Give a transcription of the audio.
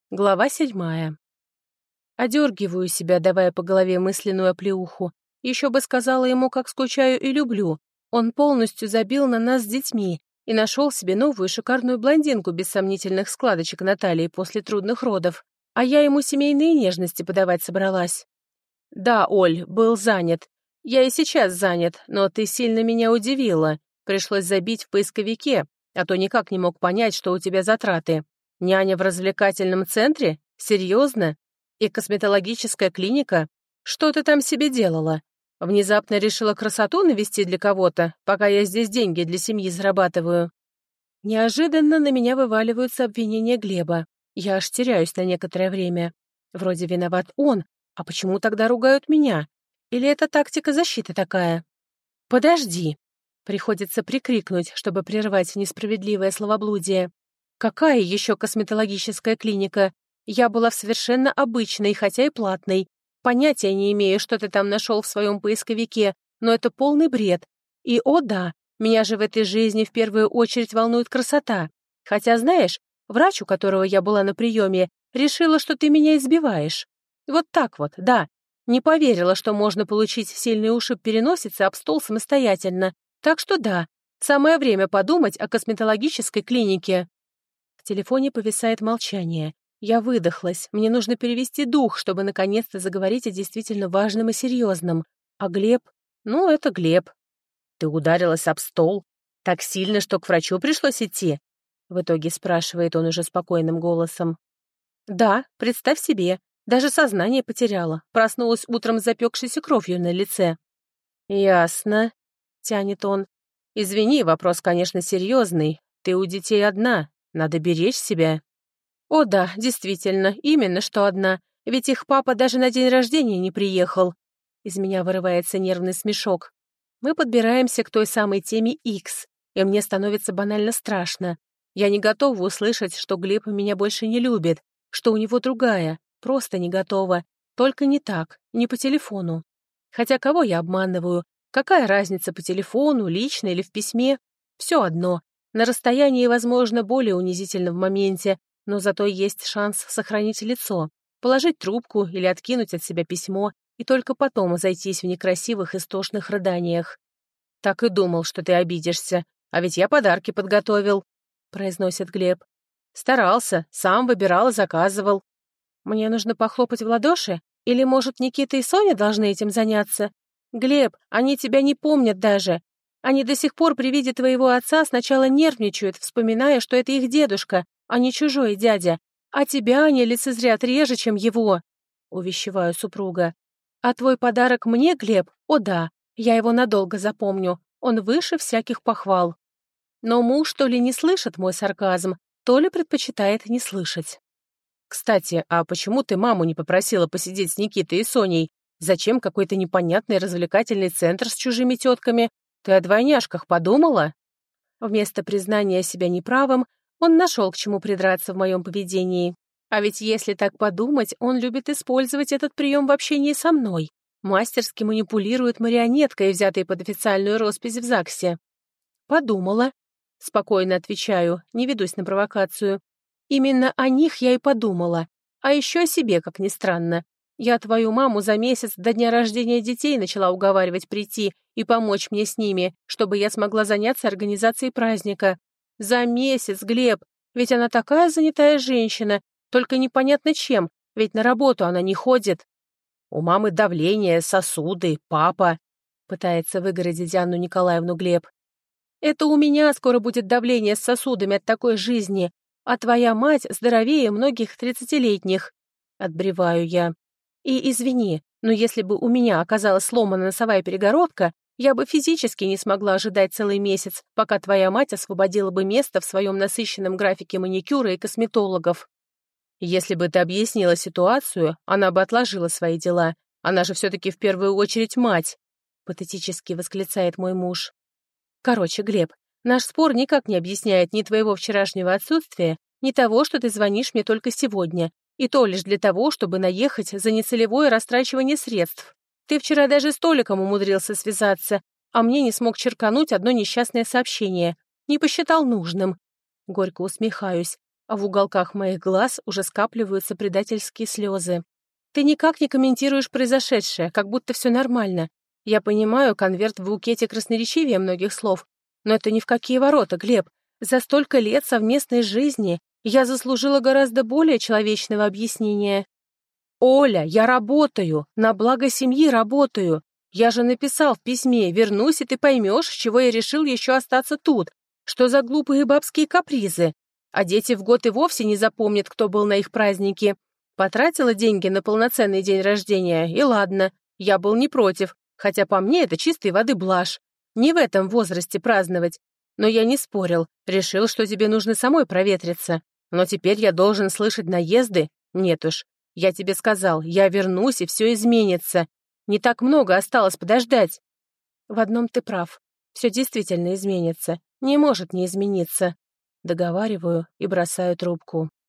Глава 7. Одергиваю себя, давая по голове мысленную оплеуху. Еще бы сказала ему, как скучаю и люблю. Он полностью забил на нас с детьми и нашел себе новую шикарную блондинку без сомнительных складочек на талии после трудных родов. А я ему семейные нежности подавать собралась. Да, Оль, был занят. Я и сейчас занят, но ты сильно меня удивила. Пришлось забить в поисковике, а то никак не мог понять, что у тебя затраты. Няня в развлекательном центре? Серьезно? И косметологическая клиника? Что ты там себе делала? Внезапно решила красоту навести для кого-то, пока я здесь деньги для семьи зарабатываю? Неожиданно на меня вываливаются обвинения Глеба. Я аж теряюсь на некоторое время. Вроде виноват он, а почему тогда ругают меня? Или это тактика защиты такая? Подожди. Приходится прикрикнуть, чтобы прервать несправедливое словоблудие. Какая еще косметологическая клиника? Я была в совершенно обычной, хотя и платной. Понятия не имею, что ты там нашел в своем поисковике, но это полный бред. И, о да, меня же в этой жизни в первую очередь волнует красота. Хотя, знаешь, врач, у которого я была на приеме, решила, что ты меня избиваешь. Вот так вот, да. Не поверила, что можно получить сильный ушиб переносицы об стол самостоятельно. Так что да, самое время подумать о косметологической клинике. В телефоне повисает молчание. Я выдохлась, мне нужно перевести дух, чтобы наконец-то заговорить о действительно важном и серьезном. А Глеб? Ну, это Глеб. Ты ударилась об стол? Так сильно, что к врачу пришлось идти? В итоге спрашивает он уже спокойным голосом. Да, представь себе, даже сознание потеряла, проснулась утром с запекшейся кровью на лице. Ясно, тянет он. Извини, вопрос, конечно, серьезный. Ты у детей одна, надо беречь себя. О да, действительно, именно что одна, ведь их папа даже на день рождения не приехал. Из меня вырывается нервный смешок. Мы подбираемся к той самой теме X, и мне становится банально страшно. Я не готова услышать, что Глеб меня больше не любит, что у него другая, просто не готова, только не так, не по телефону. Хотя кого я обманываю? Какая разница по телефону, лично или в письме? Все одно. На расстоянии, возможно, более унизительно в моменте, но зато есть шанс сохранить лицо, положить трубку или откинуть от себя письмо и только потом зайтись в некрасивых истошных рыданиях. «Так и думал, что ты обидишься, а ведь я подарки подготовил», — произносит Глеб. «Старался, сам выбирал и заказывал. Мне нужно похлопать в ладоши? Или, может, Никита и Соня должны этим заняться? Глеб, они тебя не помнят даже. Они до сих пор при виде твоего отца сначала нервничают, вспоминая, что это их дедушка, а не чужой дядя. А тебя они лицезрят реже, чем его», — увещеваю супруга. «А твой подарок мне, Глеб? О да, я его надолго запомню. Он выше всяких похвал». Но муж то ли не слышит мой сарказм, то ли предпочитает не слышать. «Кстати, а почему ты маму не попросила посидеть с Никитой и Соней? Зачем какой-то непонятный развлекательный центр с чужими тетками? Ты о двойняшках подумала?» Вместо признания себя неправым, он нашел к чему придраться в моем поведении. А ведь если так подумать, он любит использовать этот прием в общении со мной. Мастерски манипулирует марионеткой, взятой под официальную роспись в ЗАГСе. «Подумала», — спокойно отвечаю, не ведусь на провокацию. «Именно о них я и подумала. А еще о себе, как ни странно. Я твою маму за месяц до дня рождения детей начала уговаривать прийти и помочь мне с ними, чтобы я смогла заняться организацией праздника. За месяц, Глеб, ведь она такая занятая женщина, только непонятно чем, ведь на работу она не ходит. У мамы давление, сосуды, папа», — пытается выгородить Анну Николаевну Глеб. «Это у меня скоро будет давление с сосудами от такой жизни, а твоя мать здоровее многих 30-летних», — отбреваю я. «И извини, но если бы у меня оказалась сломана носовая перегородка, я бы физически не смогла ожидать целый месяц, пока твоя мать освободила бы место в своем насыщенном графике маникюра и косметологов». «Если бы ты объяснила ситуацию, она бы отложила свои дела. Она же все-таки в первую очередь мать», — патетически восклицает мой муж. «Короче, Глеб, наш спор никак не объясняет ни твоего вчерашнего отсутствия, ни того, что ты звонишь мне только сегодня, и то лишь для того, чтобы наехать за нецелевое растрачивание средств. Ты вчера даже с Толиком умудрился связаться, а мне не смог черкануть одно несчастное сообщение. Не посчитал нужным». Горько усмехаюсь. а в уголках моих глаз уже скапливаются предательские слезы. Ты никак не комментируешь произошедшее, как будто все нормально. Я понимаю, конверт в букете красноречивее многих слов, но это ни в какие ворота, Глеб. За столько лет совместной жизни я заслужила гораздо более человечного объяснения. «Оля, я работаю, на благо семьи работаю. Я же написал в письме, вернусь, и ты поймешь, с чего я решил еще остаться тут. Что за глупые бабские капризы? А дети в год и вовсе не запомнят, кто был на их празднике. Потратила деньги на полноценный день рождения, и ладно, я был не против, хотя по мне это чистой воды блажь. Не в этом возрасте праздновать. Но я не спорил, решил, что тебе нужно самой проветриться. Но теперь я должен слышать наезды? Нет уж. Я тебе сказал, я вернусь, и все изменится. Не так много осталось подождать. В одном ты прав. Все действительно изменится. Не может не измениться. Договариваю и бросаю трубку.